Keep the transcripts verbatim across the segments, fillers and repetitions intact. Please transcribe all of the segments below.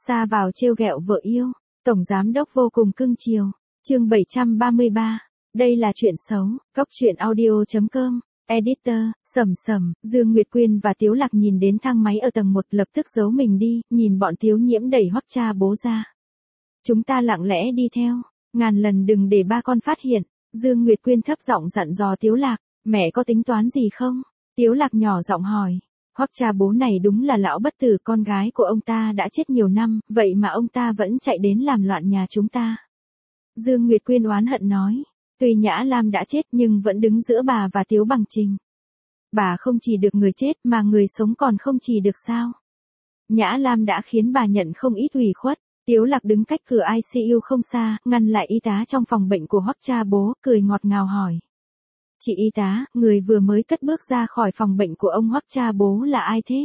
Ra vào trêu ghẹo vợ yêu, tổng giám đốc vô cùng cưng chiều. Chương bảy trăm ba mươi ba. Đây là chuyện xấu. Cốc truyện audio chấm com. Editor, Sầm Sầm, Dương Nguyệt Quyên và Tiếu Lạc nhìn đến thang máy ở tầng một lập tức giấu mình đi, nhìn bọn Tiếu Nhiễm đẩy Hoắc cha bố ra. Chúng ta lặng lẽ đi theo, ngàn lần đừng để ba con phát hiện. Dương Nguyệt Quyên thấp giọng dặn dò Tiếu Lạc, mẹ có tính toán gì không? Tiếu Lạc nhỏ giọng hỏi. Hoắc cha bố này đúng là lão bất tử, con gái của ông ta đã chết nhiều năm, vậy mà ông ta vẫn chạy đến làm loạn nhà chúng ta. Dương Nguyệt Quyên oán hận nói. Tuy Nhã Lam đã chết nhưng vẫn đứng giữa bà và Tiếu Bằng Trình. Bà không chỉ được người chết mà người sống còn không chỉ được sao? Nhã Lam đã khiến bà nhận không ít ủy khuất. Tiếu Lạc đứng cách cửa i xê u không xa, ngăn lại y tá trong phòng bệnh của Hoắc cha bố, cười ngọt ngào hỏi. Chị y tá, người vừa mới cất bước ra khỏi phòng bệnh của ông Hoắc cha bố là ai thế?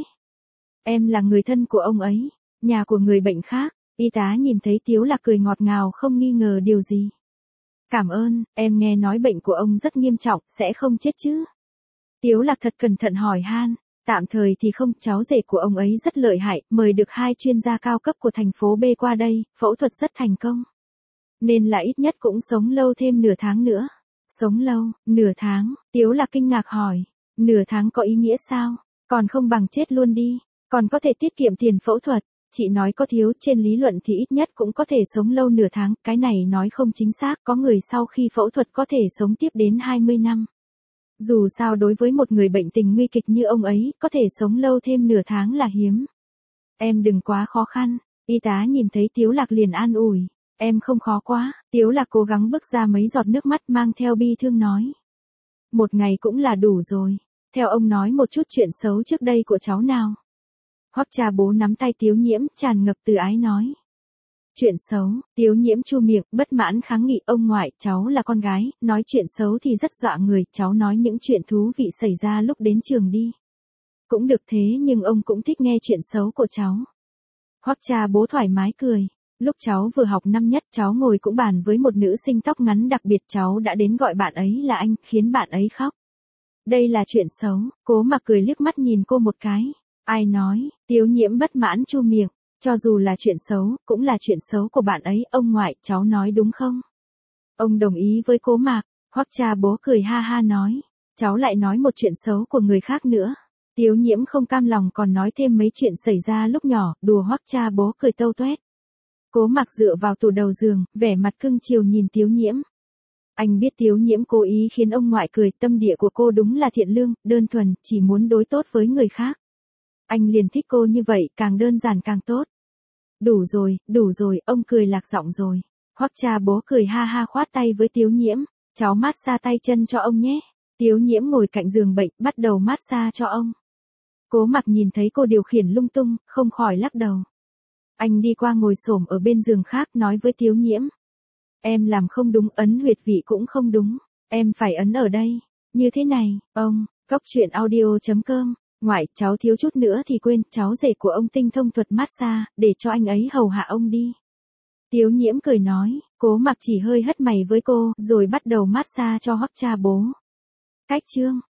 Em là người thân của ông ấy, nhà của người bệnh khác. Y tá nhìn thấy Tiếu Lạc cười ngọt ngào không nghi ngờ điều gì. Cảm ơn, em nghe nói bệnh của ông rất nghiêm trọng, sẽ không chết chứ? Tiếu Lạc thật cẩn thận hỏi han. Tạm thời thì không, cháu rể của ông ấy rất lợi hại, mời được hai chuyên gia cao cấp của thành phố B qua đây, phẫu thuật rất thành công. Nên là ít nhất cũng sống lâu thêm nửa tháng nữa. Sống lâu, nửa tháng, Tiếu Lạc kinh ngạc hỏi. Nửa tháng có ý nghĩa sao? Còn không bằng chết luôn đi, còn có thể tiết kiệm tiền phẫu thuật. Chị nói có thiếu, trên lý luận thì ít nhất cũng có thể sống lâu nửa tháng, cái này nói không chính xác, có người sau khi phẫu thuật có thể sống tiếp đến hai mươi năm. Dù sao đối với một người bệnh tình nguy kịch như ông ấy, có thể sống lâu thêm nửa tháng là hiếm. Em đừng quá khó khăn, y tá nhìn thấy Tiếu Lạc liền an ủi. Em không khó quá, Tiếu Lạc cố gắng bước ra mấy giọt nước mắt mang theo bi thương nói. Một ngày cũng là đủ rồi, theo ông nói một chút chuyện xấu trước đây của cháu nào. Hoắc cha bố nắm tay Tiếu Nhiễm, tràn ngập từ ái nói. Chuyện xấu, Tiếu Nhiễm chu miệng, bất mãn kháng nghị, ông ngoại, cháu là con gái, nói chuyện xấu thì rất dọa người, cháu nói những chuyện thú vị xảy ra lúc đến trường đi. Cũng được thế nhưng ông cũng thích nghe chuyện xấu của cháu. Hoắc cha bố thoải mái cười. Lúc cháu vừa học năm nhất cháu ngồi cũng bàn với một nữ sinh tóc ngắn đặc biệt, cháu đã đến gọi bạn ấy là anh, khiến bạn ấy khóc. Đây là chuyện xấu, Cố Mặc cười liếc mắt nhìn cô một cái. Ai nói? Tiếu Nhiễm bất mãn chu miệng. Cho dù là chuyện xấu, cũng là chuyện xấu của bạn ấy, ông ngoại, cháu nói đúng không? Ông đồng ý với Cố Mạc. Hoắc cha bố cười ha ha nói. Cháu lại nói một chuyện xấu của người khác nữa. Tiếu Nhiễm không cam lòng còn nói thêm mấy chuyện xảy ra lúc nhỏ, đùa Hoắc cha bố cười tâu tuét. Cố Mặc dựa vào tủ đầu giường, vẻ mặt cưng chiều nhìn Tiếu Nhiễm. Anh biết Tiếu Nhiễm cố ý khiến ông ngoại cười, tâm địa của cô đúng là thiện lương, đơn thuần, chỉ muốn đối tốt với người khác. Anh liền thích cô như vậy, càng đơn giản càng tốt. Đủ rồi, đủ rồi, ông cười lạc giọng rồi. Hoắc cha bố cười ha ha khoát tay với Tiếu Nhiễm. Cháu mát xa tay chân cho ông nhé. Tiếu Nhiễm ngồi cạnh giường bệnh, bắt đầu mát xa cho ông. Cố Mặc nhìn thấy cô điều khiển lung tung, không khỏi lắc đầu. Anh đi qua ngồi xổm ở bên giường khác nói với Tiếu Nhiễm. Em làm không đúng, ấn huyệt vị cũng không đúng. Em phải ấn ở đây. Như thế này, ông. Cốc truyện audio chấm com. Ngoại, cháu thiếu chút nữa thì quên, cháu rể của ông tinh thông thuật massage, để cho anh ấy hầu hạ ông đi. Tiếu Nhiễm cười nói. Cố Mặc chỉ hơi hất mày với cô, rồi bắt đầu massage cho Hoắc cha bố. Cách chương.